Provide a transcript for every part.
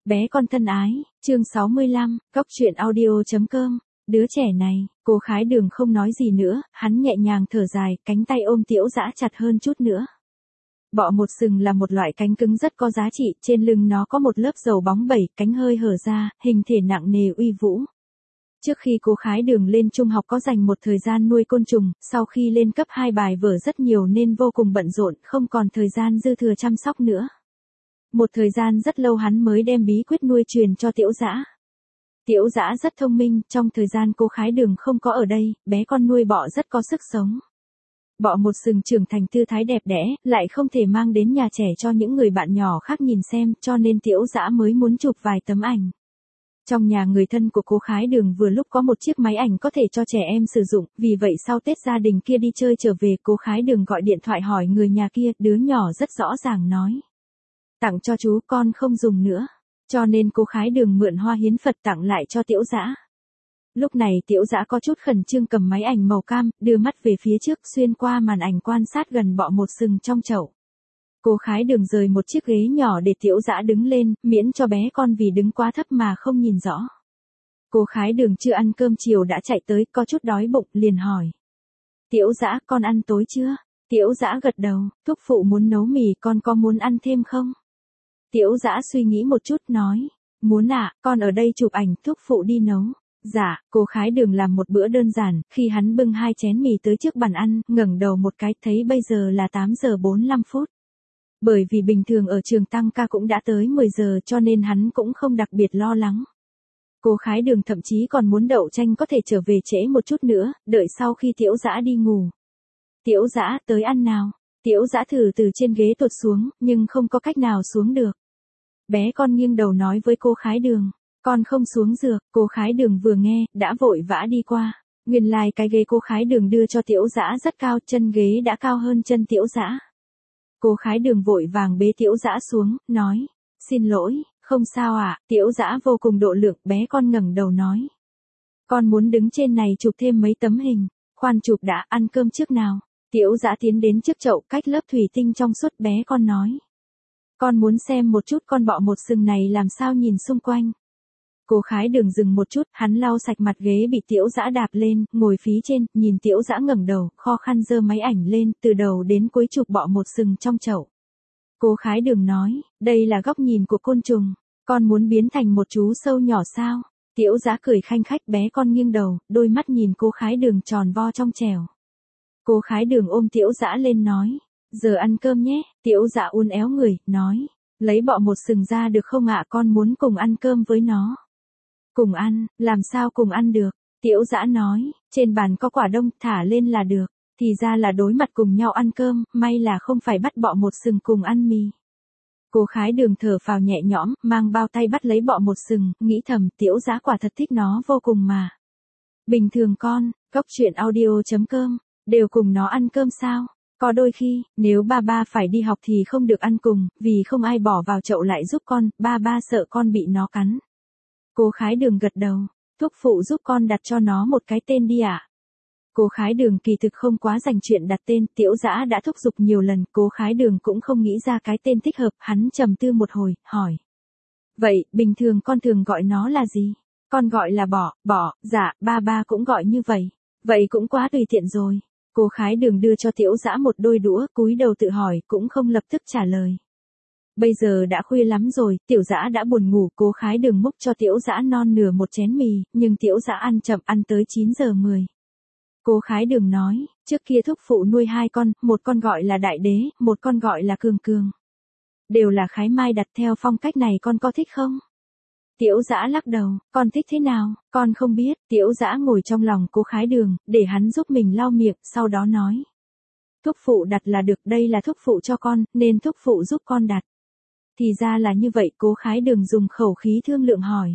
Bé con thân ái, chương 65, Cóc truyện audio.com. Đứa trẻ này, cô Khái Đường không nói gì nữa, hắn nhẹ nhàng thở dài, cánh tay ôm Tiễu Dã chặt hơn chút nữa. Bọ một sừng là một loại cánh cứng rất có giá trị, trên lưng nó có một lớp dầu bóng bẩy, cánh hơi hở ra, hình thể nặng nề uy vũ. Trước khi cô Khái Đường lên trung học có dành một thời gian nuôi côn trùng, sau khi lên cấp 2 bài vở rất nhiều nên vô cùng bận rộn, không còn thời gian dư thừa chăm sóc nữa. Một thời gian rất lâu hắn mới đem bí quyết nuôi truyền cho Tiễu Dã. Tiễu Dã rất thông minh, trong thời gian cô Khái Đường không có ở đây, bé con nuôi bọ rất có sức sống. Bọ một sừng trưởng thành tư thái đẹp đẽ, lại không thể mang đến nhà trẻ cho những người bạn nhỏ khác nhìn xem, cho nên Tiễu Dã mới muốn chụp vài tấm ảnh. Trong nhà người thân của cô Khái Đường vừa lúc có một chiếc máy ảnh có thể cho trẻ em sử dụng, vì vậy sau Tết gia đình kia đi chơi trở về, cô Khái Đường gọi điện thoại hỏi người nhà kia, đứa nhỏ rất rõ ràng nói. Tặng cho chú, con không dùng nữa. Cho nên cô Khái Đường mượn hoa hiến Phật tặng lại cho Tiễu Dã. Lúc này Tiễu Dã có chút khẩn trương cầm máy ảnh màu cam, đưa mắt về phía trước xuyên qua màn ảnh quan sát gần bọ một sừng trong chậu. Cô Khái Đường rời một chiếc ghế nhỏ để Tiễu Dã đứng lên, miễn cho bé con vì đứng quá thấp mà không nhìn rõ. Cô Khái Đường chưa ăn cơm chiều đã chạy tới, có chút đói bụng, liền hỏi. Tiễu Dã, con ăn tối chưa? Tiễu Dã gật đầu, thúc phụ muốn nấu mì, con có muốn ăn thêm không? Tiễu Dã suy nghĩ một chút nói, muốn ạ, con ở đây chụp ảnh, thúc phụ đi nấu. Dạ, cô Khái Đường làm một bữa đơn giản, khi hắn bưng 2 chén mì tới trước bàn ăn, ngẩng đầu một cái, thấy bây giờ là 8 giờ 45 phút. Bởi vì bình thường ở trường tăng ca cũng đã tới 10 giờ cho nên hắn cũng không đặc biệt lo lắng. Cô Khái Đường thậm chí còn muốn Đậu Tranh có thể trở về trễ một chút nữa, đợi sau khi Tiễu Dã đi ngủ. Tiễu Dã, tới ăn nào. Tiễu Dã thử từ trên ghế tuột xuống, nhưng không có cách nào xuống được. Bé con nghiêng đầu nói với cô Khái Đường, con không xuống được. Cô Khái Đường vừa nghe, đã vội vã đi qua. Nguyên lai cái ghế cô Khái Đường đưa cho Tiễu Dã rất cao, chân ghế đã cao hơn chân Tiễu Dã. Cô Khái Đường vội vàng bế Tiễu Dã xuống, nói, xin lỗi, không sao ạ. Tiễu Dã vô cùng độ lượng, bé con ngẩng đầu nói. Con muốn đứng trên này chụp thêm mấy tấm hình, khoan chụp đã, ăn cơm trước nào. Tiễu Dã tiến đến trước chậu cách lớp thủy tinh trong suốt, bé con nói. Con muốn xem một chút con bọ một sừng này làm sao nhìn xung quanh. Cô Khái Đường dừng một chút, hắn lau sạch mặt ghế bị Tiễu Dã đạp lên, ngồi phí trên, nhìn Tiễu Dã ngẩng đầu, khó khăn giơ máy ảnh lên, từ đầu đến cuối chụp bọ một sừng trong chậu. Cô Khái Đường nói, đây là góc nhìn của côn trùng, con muốn biến thành một chú sâu nhỏ sao? Tiễu Dã cười khanh khách, bé con nghiêng đầu, đôi mắt nhìn cô Khái Đường tròn vo trong trẻo. Cô Khái Đường ôm Tiễu Dã lên nói, giờ ăn cơm nhé. Tiễu Dã uốn éo người, nói, lấy bọ một sừng ra được không ạ, con muốn cùng ăn cơm với nó. Cùng ăn, làm sao cùng ăn được? Tiễu Dã nói, trên bàn có quả đông, thả lên là được. Thì ra là đối mặt cùng nhau ăn cơm, may là không phải bắt bọ một sừng cùng ăn mì. Cô Khái Đường thở phào nhẹ nhõm, mang bao tay bắt lấy bọ một sừng, nghĩ thầm, Tiễu Dã quả thật thích nó vô cùng mà. Bình thường con, Cóc truyện audio.com, đều cùng nó ăn cơm sao? Có đôi khi, nếu ba phải đi học thì không được ăn cùng, vì không ai bỏ vào chậu lại giúp con, ba sợ con bị nó cắn. Cô Khái Đường gật đầu, thúc phụ giúp con đặt cho nó một cái tên đi ạ. Cô Khái Đường kỳ thực không quá dành chuyện đặt tên, Tiễu Dã đã thúc giục nhiều lần, cô Khái Đường cũng không nghĩ ra cái tên thích hợp, hắn trầm tư một hồi, hỏi. Vậy, bình thường con thường gọi nó là gì? Con gọi là bọ, dạ, ba cũng gọi như vậy. Vậy cũng quá tùy tiện rồi. Cô Khái Đường đưa cho Tiễu Dã một đôi đũa, cúi đầu tự hỏi, cũng không lập tức trả lời. Bây giờ đã khuya lắm rồi, Tiểu Dã đã buồn ngủ, cô Khái Đường múc cho Tiễu Dã non nửa một chén mì, nhưng Tiễu Dã ăn chậm, ăn tới 9 giờ 10. Cô Khái Đường nói, trước kia thúc phụ nuôi 2 con, một con gọi là Đại Đế, một con gọi là Cường Cường. Đều là Khái Mai đặt, theo phong cách này con có thích không? Tiễu Dã lắc đầu, con thích thế nào, con không biết. Tiễu Dã ngồi trong lòng cô Khái Đường, để hắn giúp mình lau miệng, sau đó nói. Thúc phụ đặt là được, đây là thúc phụ cho con, nên thúc phụ giúp con đặt. Thì ra là như vậy, cô Khái Đường dùng khẩu khí thương lượng hỏi.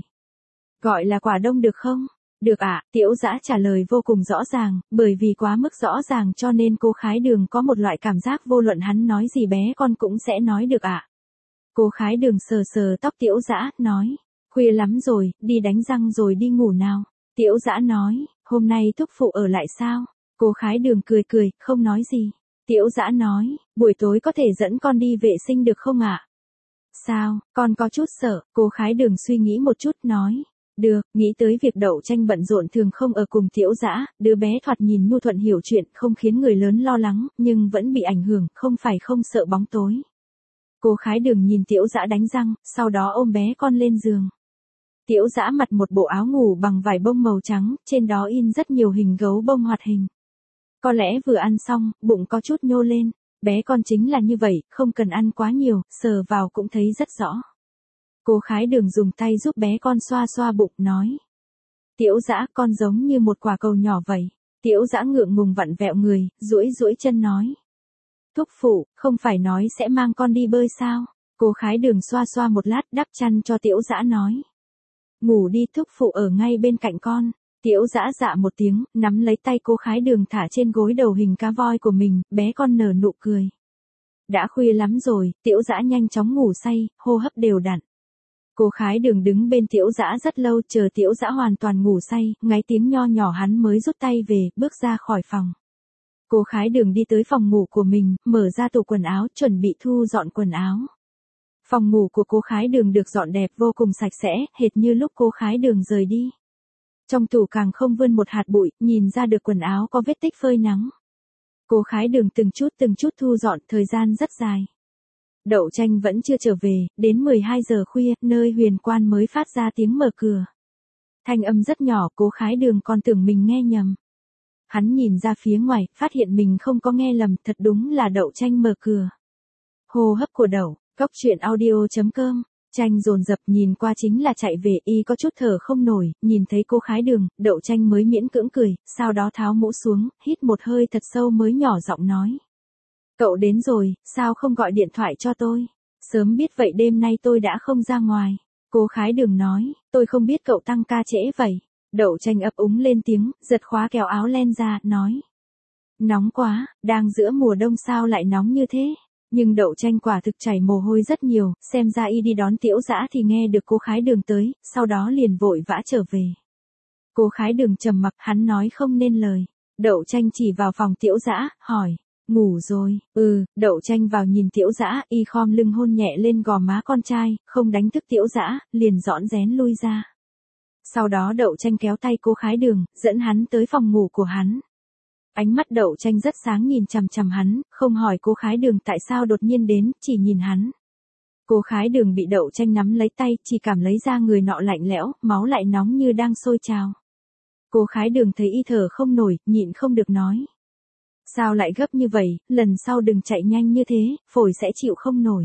Gọi là quả đông được không? Được ạ, Tiễu Dã trả lời vô cùng rõ ràng, bởi vì quá mức rõ ràng cho nên cô Khái Đường có một loại cảm giác vô luận hắn nói gì bé con cũng sẽ nói được ạ. Cô Khái Đường sờ sờ tóc Tiễu Dã, nói. Khuya lắm rồi, đi đánh răng rồi đi ngủ nào. Tiễu Dã nói, hôm nay thúc phụ ở lại sao? Cô Khái Đường cười cười, không nói gì. Tiễu Dã nói, buổi tối có thể dẫn con đi vệ sinh được không ạ? Sao, con có chút sợ, cô Khái Đường suy nghĩ một chút nói. Được, nghĩ tới việc Đậu Tranh bận rộn thường không ở cùng Tiễu Dã, đứa bé thoạt nhìn nhu thuận hiểu chuyện không khiến người lớn lo lắng, nhưng vẫn bị ảnh hưởng, không phải không sợ bóng tối. Cô Khái Đường nhìn Tiễu Dã đánh răng, sau đó ôm bé con lên giường. Tiễu Dã mặc một bộ áo ngủ bằng vải bông màu trắng, trên đó in rất nhiều hình gấu bông hoạt hình. Có lẽ vừa ăn xong, bụng có chút nhô lên, bé con chính là như vậy, không cần ăn quá nhiều, sờ vào cũng thấy rất rõ. Cô Khái Đường dùng tay giúp bé con xoa xoa bụng, nói. Tiễu Dã, con giống như một quả cầu nhỏ vậy. Tiễu Dã ngượng ngùng vặn vẹo người, duỗi duỗi chân nói. Thúc phụ, không phải nói sẽ mang con đi bơi sao? Cô Khái Đường xoa xoa một lát đắp chăn cho Tiễu Dã nói. Ngủ đi, thúc phụ ở ngay bên cạnh con. Tiễu Dã dạ một tiếng, nắm lấy tay cô Khái Đường thả trên gối đầu hình cá voi của mình, bé con nở nụ cười. Đã khuya lắm rồi, Tiễu Dã nhanh chóng ngủ say, hô hấp đều đặn. Cô Khái Đường đứng bên Tiễu Dã rất lâu, chờ Tiễu Dã hoàn toàn ngủ say, ngáy tiếng nho nhỏ hắn mới rút tay về, bước ra khỏi phòng. Cô Khái Đường đi tới phòng ngủ của mình, mở ra tủ quần áo, chuẩn bị thu dọn quần áo. Phòng ngủ của cô Khái Đường được dọn đẹp vô cùng sạch sẽ, hệt như lúc cô Khái Đường rời đi. Trong tủ càng không vươn một hạt bụi, nhìn ra được quần áo có vết tích phơi nắng. Cô Khái Đường từng chút thu dọn, thời gian rất dài. Đậu Tranh vẫn chưa trở về, đến 12 giờ khuya, nơi Huyền Quan mới phát ra tiếng mở cửa. Thanh âm rất nhỏ, cô Khái Đường còn tưởng mình nghe nhầm. Hắn nhìn ra phía ngoài, phát hiện mình không có nghe lầm, thật đúng là Đậu Tranh mở cửa. Hô hấp của Đậu, Cóc Truyện Audio.com. Tranh dồn dập nhìn qua chính là chạy về, y có chút thở không nổi, nhìn thấy cô Khái Đường, Đậu Tranh mới miễn cưỡng cười, sau đó tháo mũ xuống, hít một hơi thật sâu mới nhỏ giọng nói. Cậu đến rồi, sao không gọi điện thoại cho tôi? Sớm biết vậy đêm nay tôi đã không ra ngoài. Cô Khái Đường nói, tôi không biết cậu tăng ca trễ vậy. Đậu Tranh ấp úng lên tiếng, giật khóa kéo áo len ra, nói. Nóng quá, đang giữa mùa đông sao lại nóng như thế? Nhưng Đậu Tranh quả thực chảy mồ hôi rất nhiều, xem ra y đi đón Tiễu Dã thì nghe được cô Khái Đường tới, sau đó liền vội vã trở về. Cô Khái Đường trầm mặc, hắn nói không nên lời. Đậu Tranh chỉ vào phòng Tiễu Dã, hỏi. Ngủ rồi, Đậu Tranh vào nhìn Tiễu Dã, y khom lưng hôn nhẹ lên gò má con trai, không đánh thức Tiễu Dã, liền giãn rén lui ra. Sau đó Đậu Tranh kéo tay cô Khái Đường, dẫn hắn tới phòng ngủ của hắn. Ánh mắt Đậu Tranh rất sáng nhìn chằm chằm hắn, không hỏi cô Khái Đường tại sao đột nhiên đến, chỉ nhìn hắn. Cô Khái Đường bị Đậu Tranh nắm lấy tay, chỉ cảm lấy da người nọ lạnh lẽo, máu lại nóng như đang sôi trào. Cô Khái Đường thấy y thở không nổi, nhịn không được nói. Sao lại gấp như vậy, lần sau đừng chạy nhanh như thế, phổi sẽ chịu không nổi.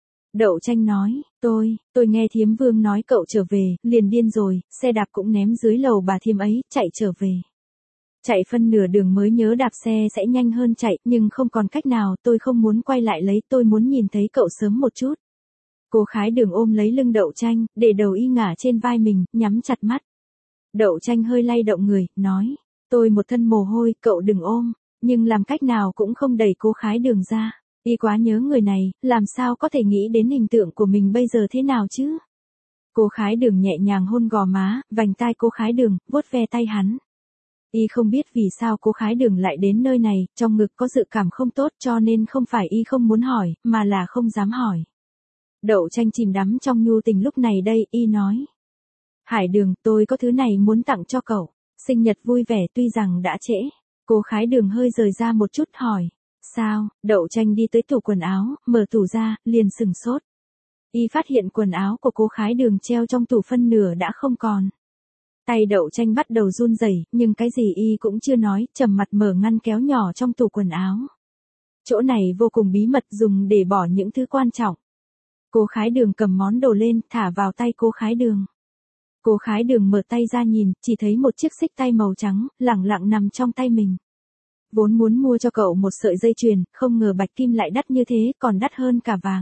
Đậu Tranh nói, tôi nghe Thiếm Vương nói cậu trở về, liền điên rồi, xe đạp cũng ném dưới lầu bà Thiếm ấy, chạy trở về. Chạy phân nửa đường mới nhớ đạp xe sẽ nhanh hơn chạy, nhưng không còn cách nào, tôi không muốn quay lại lấy, tôi muốn nhìn thấy cậu sớm một chút. Cô Khái Đường ôm lấy lưng Đậu Tranh, để đầu y ngả trên vai mình, nhắm chặt mắt. Đậu Tranh hơi lay động người, nói, tôi một thân mồ hôi, cậu đừng ôm. Nhưng làm cách nào cũng không đẩy cô Khái Đường ra. Y quá nhớ người này, làm sao có thể nghĩ đến hình tượng của mình bây giờ thế nào chứ? Cô Khái Đường nhẹ nhàng hôn gò má, vành tai cô Khái Đường, vuốt ve tay hắn. Y không biết vì sao cô Khái Đường lại đến nơi này, trong ngực có dự cảm không tốt cho nên không phải y không muốn hỏi, mà là không dám hỏi. Đậu Tranh chìm đắm trong nhu tình lúc này đây, y nói. Hải Đường, tôi có thứ này muốn tặng cho cậu. Sinh nhật vui vẻ tuy rằng đã trễ. Cô Khái Đường hơi rời ra một chút hỏi. Sao? Đậu Tranh đi tới tủ quần áo, mở tủ ra, liền sừng sốt. Y phát hiện quần áo của cô Khái Đường treo trong tủ phân nửa đã không còn. Tay Đậu Tranh bắt đầu run rẩy, nhưng cái gì y cũng chưa nói, trầm mặt mở ngăn kéo nhỏ trong tủ quần áo. Chỗ này vô cùng bí mật dùng để bỏ những thứ quan trọng. Cô Khái Đường cầm món đồ lên, thả vào tay cô Khái Đường. Cô Khái Đường mở tay ra nhìn, chỉ thấy một chiếc xích tay màu trắng, lẳng lặng nằm trong tay mình. Vốn muốn mua cho cậu một sợi dây chuyền, không ngờ bạch kim lại đắt như thế, còn đắt hơn cả vàng.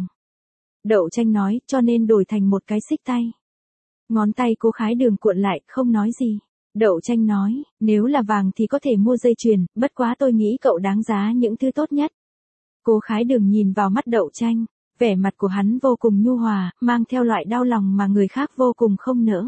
Đậu Tranh nói, cho nên đổi thành một cái xích tay. Ngón tay cô Khái Đường cuộn lại, không nói gì. Đậu Tranh nói, nếu là vàng thì có thể mua dây chuyền, bất quá tôi nghĩ cậu đáng giá những thứ tốt nhất. Cô Khái Đường nhìn vào mắt Đậu Tranh, vẻ mặt của hắn vô cùng nhu hòa, mang theo loại đau lòng mà người khác vô cùng không nỡ.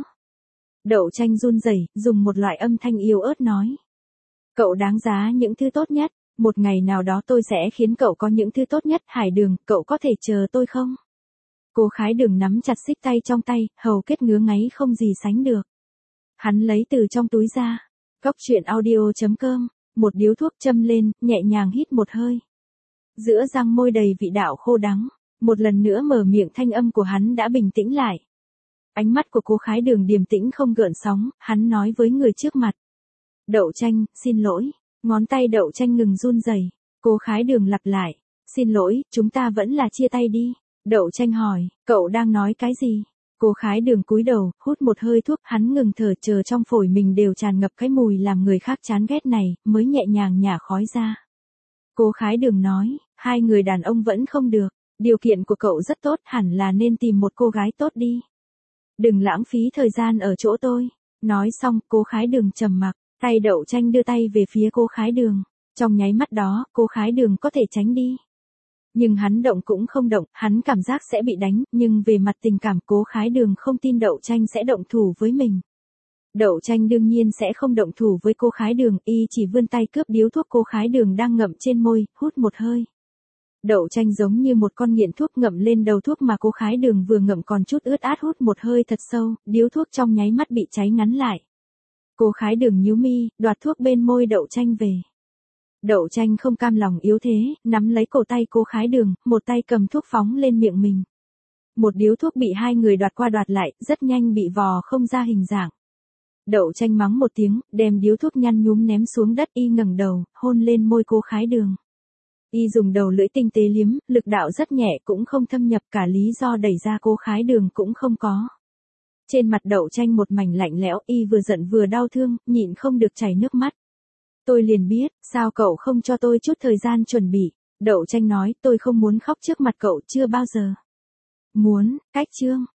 Đậu Tranh run rẩy, dùng một loại âm thanh yếu ớt nói. Cậu đáng giá những thứ tốt nhất, một ngày nào đó tôi sẽ khiến cậu có những thứ tốt nhất, Hải Đường, cậu có thể chờ tôi không? Cô Khái Đường nắm chặt xích tay trong tay, hầu kết ngứa ngáy không gì sánh được. Hắn lấy từ trong túi ra. Cóc truyện audio.com, một điếu thuốc châm lên, nhẹ nhàng hít một hơi. Giữa răng môi đầy vị đạo khô đắng, một lần nữa mở miệng, thanh âm của hắn đã bình tĩnh lại. Ánh mắt của cô Khái Đường điềm tĩnh không gợn sóng, hắn nói với người trước mặt. Đậu Tranh, xin lỗi. Ngón tay Đậu Tranh ngừng run rẩy. Cô Khái Đường lặp lại. Xin lỗi, chúng ta vẫn là chia tay đi. Đậu Tranh hỏi, cậu đang nói cái gì? Cô Khái Đường cúi đầu, hút một hơi thuốc, hắn ngừng thở, chờ trong phổi mình đều tràn ngập cái mùi làm người khác chán ghét này, mới nhẹ nhàng nhả khói ra. Cô Khái Đường nói, hai người đàn ông vẫn không được, điều kiện của cậu rất tốt, hẳn là nên tìm một cô gái tốt đi. Đừng lãng phí thời gian ở chỗ tôi. Nói xong, cô Khái Đường trầm mặc, tay Đậu Tranh đưa tay về phía cô Khái Đường. Trong nháy mắt đó, cô Khái Đường có thể tránh đi. Nhưng hắn động cũng không động, hắn cảm giác sẽ bị đánh, nhưng về mặt tình cảm cô Khái Đường không tin Đậu Tranh sẽ động thủ với mình. Đậu Tranh đương nhiên sẽ không động thủ với cô Khái Đường, y chỉ vươn tay cướp điếu thuốc cô Khái Đường đang ngậm trên môi, hút một hơi. Đậu Tranh giống như một con nghiện thuốc, ngậm lên đầu thuốc mà cô Khái Đường vừa ngậm còn chút ướt át, hút một hơi thật sâu, điếu thuốc trong nháy mắt bị cháy ngắn lại. Cô Khái Đường nhíu mi, đoạt thuốc bên môi Đậu Tranh về. Đậu Tranh không cam lòng yếu thế, nắm lấy cổ tay cô Khái Đường, một tay cầm thuốc phóng lên miệng mình. Một điếu thuốc bị hai người đoạt qua đoạt lại, rất nhanh bị vò không ra hình dạng. Đậu Tranh mắng một tiếng, đem điếu thuốc nhăn nhúm ném xuống đất, y ngẩng đầu, hôn lên môi cô Khái Đường. Y dùng đầu lưỡi tinh tế liếm, lực đạo rất nhẹ, cũng không thâm nhập, cả lý do đẩy ra cô Khái Đường cũng không có. Trên mặt Đậu Tranh một mảnh lạnh lẽo, y vừa giận vừa đau thương, nhịn không được chảy nước mắt. Tôi liền biết, sao cậu không cho tôi chút thời gian chuẩn bị? Đậu Tranh nói, tôi không muốn khóc trước mặt cậu, chưa bao giờ. Muốn, cách chương.